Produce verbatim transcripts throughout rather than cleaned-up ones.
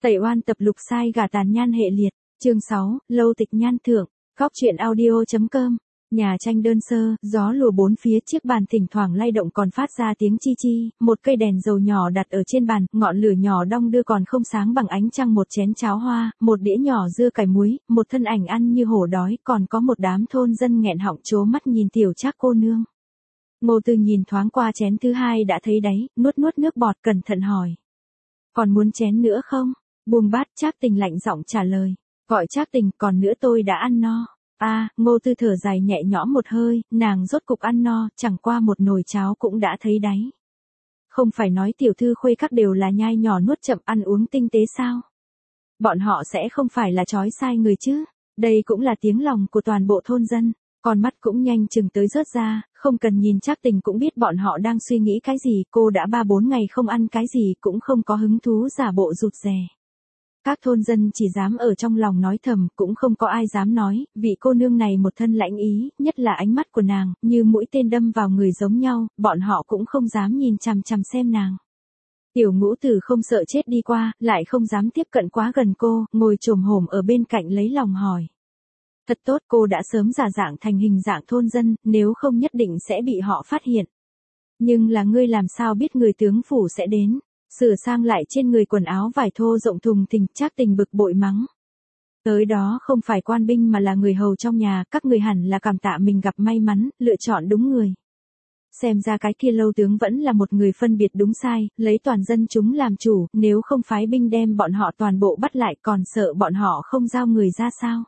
Tẩy oan tập lục sai gả tàn nhan hệ liệt, chương sáu, lâu tịch nhan thượng, góc truyện audio chấm com. Nhà tranh đơn sơ, gió lùa bốn phía, chiếc bàn thỉnh thoảng lay động còn phát ra tiếng chi chi, một cây đèn dầu nhỏ đặt ở trên bàn, ngọn lửa nhỏ đong đưa còn không sáng bằng ánh trăng, một chén cháo hoa, một đĩa nhỏ dưa cải muối, một thân ảnh ăn như hổ đói, còn có một đám thôn dân nghẹn họng trố mắt nhìn tiểu Trác cô nương. Ngô Tư nhìn thoáng qua chén thứ hai đã thấy đáy, nuốt nuốt nước bọt cẩn thận hỏi. Còn muốn chén nữa không? Buông bát, Trác Tình lạnh giọng trả lời. Gọi Trác Tình, còn nữa tôi đã ăn no. A, à, Ngô Tư thở dài nhẹ nhõm một hơi, nàng rốt cục ăn no, chẳng qua một nồi cháo cũng đã thấy đáy. Không phải nói tiểu thư khuê các đều là nhai nhỏ nuốt chậm ăn uống tinh tế sao? Bọn họ sẽ không phải là trói sai người chứ? Đây cũng là tiếng lòng của toàn bộ thôn dân. Con mắt cũng nhanh chừng tới rớt ra, không cần nhìn Trác Tình cũng biết bọn họ đang suy nghĩ cái gì, cô đã ba bốn ngày không ăn cái gì cũng không có hứng thú giả bộ rụt rè. Các thôn dân chỉ dám ở trong lòng nói thầm, cũng không có ai dám nói, vị cô nương này một thân lãnh ý, nhất là ánh mắt của nàng, như mũi tên đâm vào người giống nhau, bọn họ cũng không dám nhìn chằm chằm xem nàng. Tiểu Ngũ Tử không sợ chết đi qua, lại không dám tiếp cận quá gần cô, ngồi chồm hổm ở bên cạnh lấy lòng hỏi. Thật tốt, cô đã sớm giả dạng thành hình dạng thôn dân, nếu không nhất định sẽ bị họ phát hiện. Nhưng là ngươi làm sao biết người tướng phủ sẽ đến? Sửa sang lại trên người quần áo vải thô rộng thùng thình, Trác Tình bực bội mắng. Tới đó không phải quan binh mà là người hầu trong nhà, các người hẳn là cảm tạ mình gặp may mắn, lựa chọn đúng người. Xem ra cái kia lâu tướng vẫn là một người phân biệt đúng sai, lấy toàn dân chúng làm chủ, nếu không phái binh đem bọn họ toàn bộ bắt lại còn sợ bọn họ không giao người ra sao.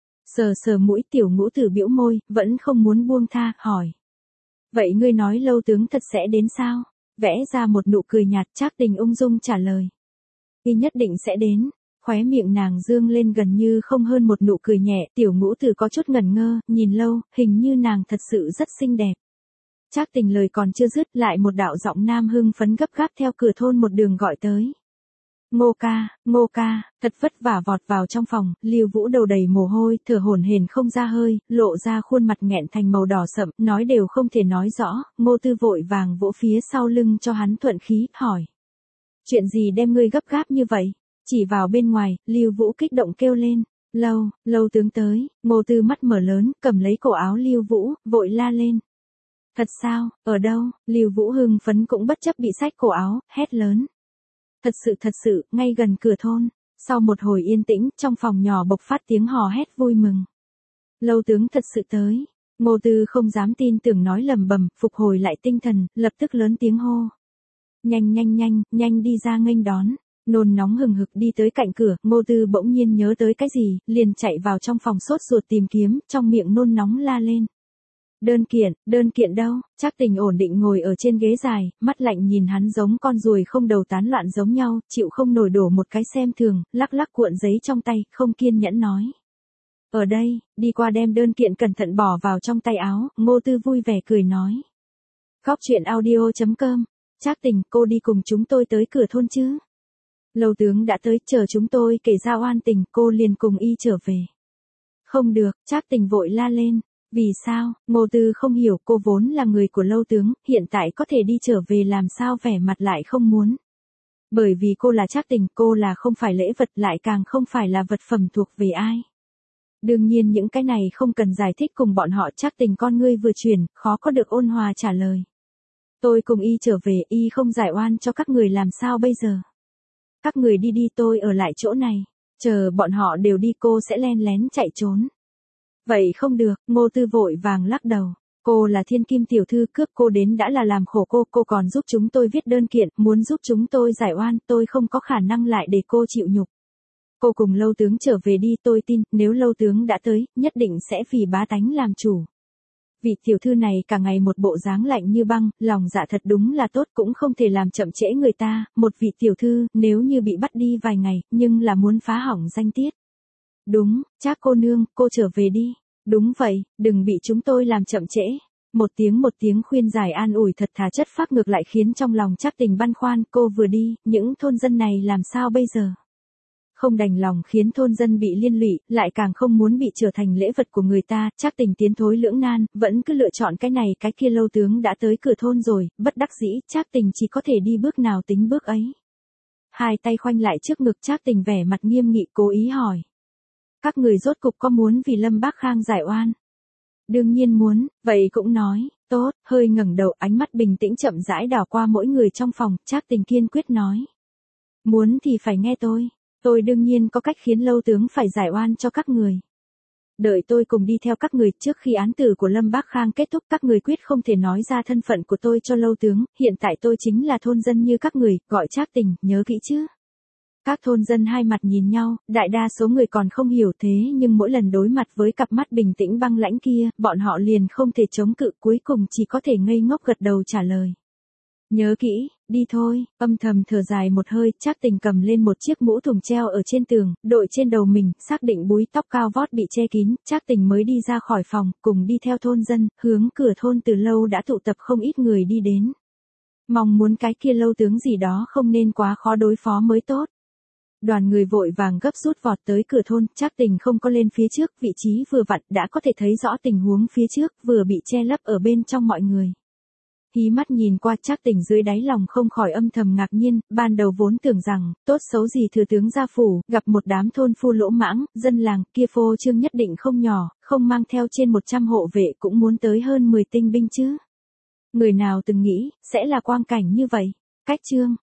Sờ sờ mũi, Tiểu Ngũ Tử bĩu môi, vẫn không muốn buông tha, hỏi. Vậy ngươi nói lâu tướng thật sẽ đến sao? Vẽ ra một nụ cười nhạt, Trác Tình ung dung trả lời. Y nhất định sẽ đến. Khóe miệng nàng dương lên gần như không hơn một nụ cười nhẹ, Tiểu Ngũ Tử có chút ngẩn ngơ, nhìn lâu, hình như nàng thật sự rất xinh đẹp. Trác Tình lời còn chưa dứt, lại một đạo giọng nam hưng phấn gấp gáp theo cửa thôn một đường gọi tới. Ngô ca, Ngô ca, thật vất vả vọt vào trong phòng, Lưu Vũ đầu đầy mồ hôi, thở hổn hển không ra hơi, lộ ra khuôn mặt nghẹn thành màu đỏ sậm, nói đều không thể nói rõ, Ngô Tư vội vàng vỗ phía sau lưng cho hắn thuận khí, hỏi. Chuyện gì đem ngươi gấp gáp như vậy? Chỉ vào bên ngoài, Lưu Vũ kích động kêu lên, lâu, lâu tướng tới, Ngô Tư mắt mở lớn, cầm lấy cổ áo Lưu Vũ, vội la lên. Thật sao, ở đâu? Lưu Vũ hưng phấn cũng bất chấp bị xách cổ áo, hét lớn. Thật sự thật sự, ngay gần cửa thôn. Sau một hồi yên tĩnh, trong phòng nhỏ bộc phát tiếng hò hét vui mừng. Lâu tướng thật sự tới. Ngô Tư không dám tin tưởng nói lầm bầm, phục hồi lại tinh thần, lập tức lớn tiếng hô. Nhanh nhanh nhanh, nhanh đi ra nghênh đón. Nôn nóng hừng hực đi tới cạnh cửa, Ngô Tư bỗng nhiên nhớ tới cái gì, liền chạy vào trong phòng sốt ruột tìm kiếm, trong miệng nôn nóng la lên. Đơn kiện, đơn kiện đâu? Trác Tình ổn định ngồi ở trên ghế dài, mắt lạnh nhìn hắn giống con ruồi không đầu tán loạn giống nhau, chịu không nổi đổ một cái xem thường, lắc lắc cuộn giấy trong tay, không kiên nhẫn nói. Ở đây, đi qua đem đơn kiện cẩn thận bỏ vào trong tay áo, Ngô Tư vui vẻ cười nói. Góc truyện audio chấm com, Trác Tình, cô đi cùng chúng tôi tới cửa thôn chứ? Lâu tướng đã tới, chờ chúng tôi kể ra oan tình, cô liền cùng y trở về. Không được, Trác Tình vội la lên. Vì sao? Ngô Tư không hiểu, cô vốn là người của lâu tướng, hiện tại có thể đi trở về làm sao vẻ mặt lại không muốn. Bởi vì cô là Trác Tình, cô là không phải lễ vật lại càng không phải là vật phẩm thuộc về ai. Đương nhiên những cái này không cần giải thích cùng bọn họ. Trác Tình con ngươi vừa chuyển, khó có được ôn hòa trả lời. Tôi cùng y trở về, y không giải oan cho các người làm sao bây giờ? Các người đi đi, tôi ở lại chỗ này, chờ bọn họ đều đi cô sẽ len lén chạy trốn. Vậy không được, Ngô Tư vội vàng lắc đầu. Cô là thiên kim tiểu thư, cướp cô đến đã là làm khổ cô, cô còn giúp chúng tôi viết đơn kiện, muốn giúp chúng tôi giải oan, tôi không có khả năng lại để cô chịu nhục. Cô cùng lâu tướng trở về đi, tôi tin, nếu lâu tướng đã tới, nhất định sẽ vì bá tánh làm chủ. Vị tiểu thư này cả ngày một bộ dáng lạnh như băng, lòng dạ thật đúng là tốt, cũng không thể làm chậm trễ người ta, một vị tiểu thư, nếu như bị bắt đi vài ngày, nhưng là muốn phá hỏng danh tiết. Đúng, Trác cô nương, cô trở về đi. Đúng vậy, đừng bị chúng tôi làm chậm trễ. Một tiếng một tiếng khuyên giải an ủi thật thà chất phác ngược lại khiến trong lòng Trác Tình băn khoăn, cô vừa đi, những thôn dân này làm sao bây giờ? Không đành lòng khiến thôn dân bị liên lụy, lại càng không muốn bị trở thành lễ vật của người ta, Trác Tình tiến thối lưỡng nan, vẫn cứ lựa chọn cái này cái kia. Lâu tướng đã tới cửa thôn rồi, bất đắc dĩ, Trác Tình chỉ có thể đi bước nào tính bước ấy. hai tay khoanh lại trước ngực, Trác Tình vẻ mặt nghiêm nghị cố ý hỏi. Các người rốt cục có muốn vì Lâm Bác Khang giải oan? Đương nhiên muốn, vậy cũng nói, tốt, hơi ngẩng đầu, ánh mắt bình tĩnh chậm rãi đảo qua mỗi người trong phòng, Trác Tình kiên quyết nói. Muốn thì phải nghe tôi, tôi đương nhiên có cách khiến Lâu tướng phải giải oan cho các người. Đợi tôi cùng đi theo các người, trước khi án tử của Lâm Bác Khang kết thúc các người quyết không thể nói ra thân phận của tôi cho Lâu tướng, hiện tại tôi chính là thôn dân như các người, gọi Trác Tình, nhớ kỹ chứ. Các thôn dân hai mặt nhìn nhau, đại đa số người còn không hiểu thế nhưng mỗi lần đối mặt với cặp mắt bình tĩnh băng lãnh kia, bọn họ liền không thể chống cự, cuối cùng chỉ có thể ngây ngốc gật đầu trả lời. Nhớ kỹ, đi thôi, âm thầm thở dài một hơi, Trác Tình cầm lên một chiếc mũ thùng treo ở trên tường, đội trên đầu mình, xác định búi tóc cao vót bị che kín, Trác Tình mới đi ra khỏi phòng, cùng đi theo thôn dân, hướng cửa thôn từ lâu đã tụ tập không ít người đi đến. Mong muốn cái kia Lâu tướng gì đó không nên quá khó đối phó mới tốt. Đoàn người vội vàng gấp rút vọt tới cửa thôn, Trác Tình không có lên phía trước, vị trí vừa vặn đã có thể thấy rõ tình huống phía trước, vừa bị che lấp ở bên trong mọi người. Hí mắt nhìn qua, Trác Tình dưới đáy lòng không khỏi âm thầm ngạc nhiên, ban đầu vốn tưởng rằng, tốt xấu gì thừa tướng gia phủ, gặp một đám thôn phu lỗ mãng, dân làng, kia phô trương nhất định không nhỏ, không mang theo trên một trăm hộ vệ cũng muốn tới hơn mười tinh binh chứ. Người nào từng nghĩ, sẽ là quang cảnh như vậy, cách trương.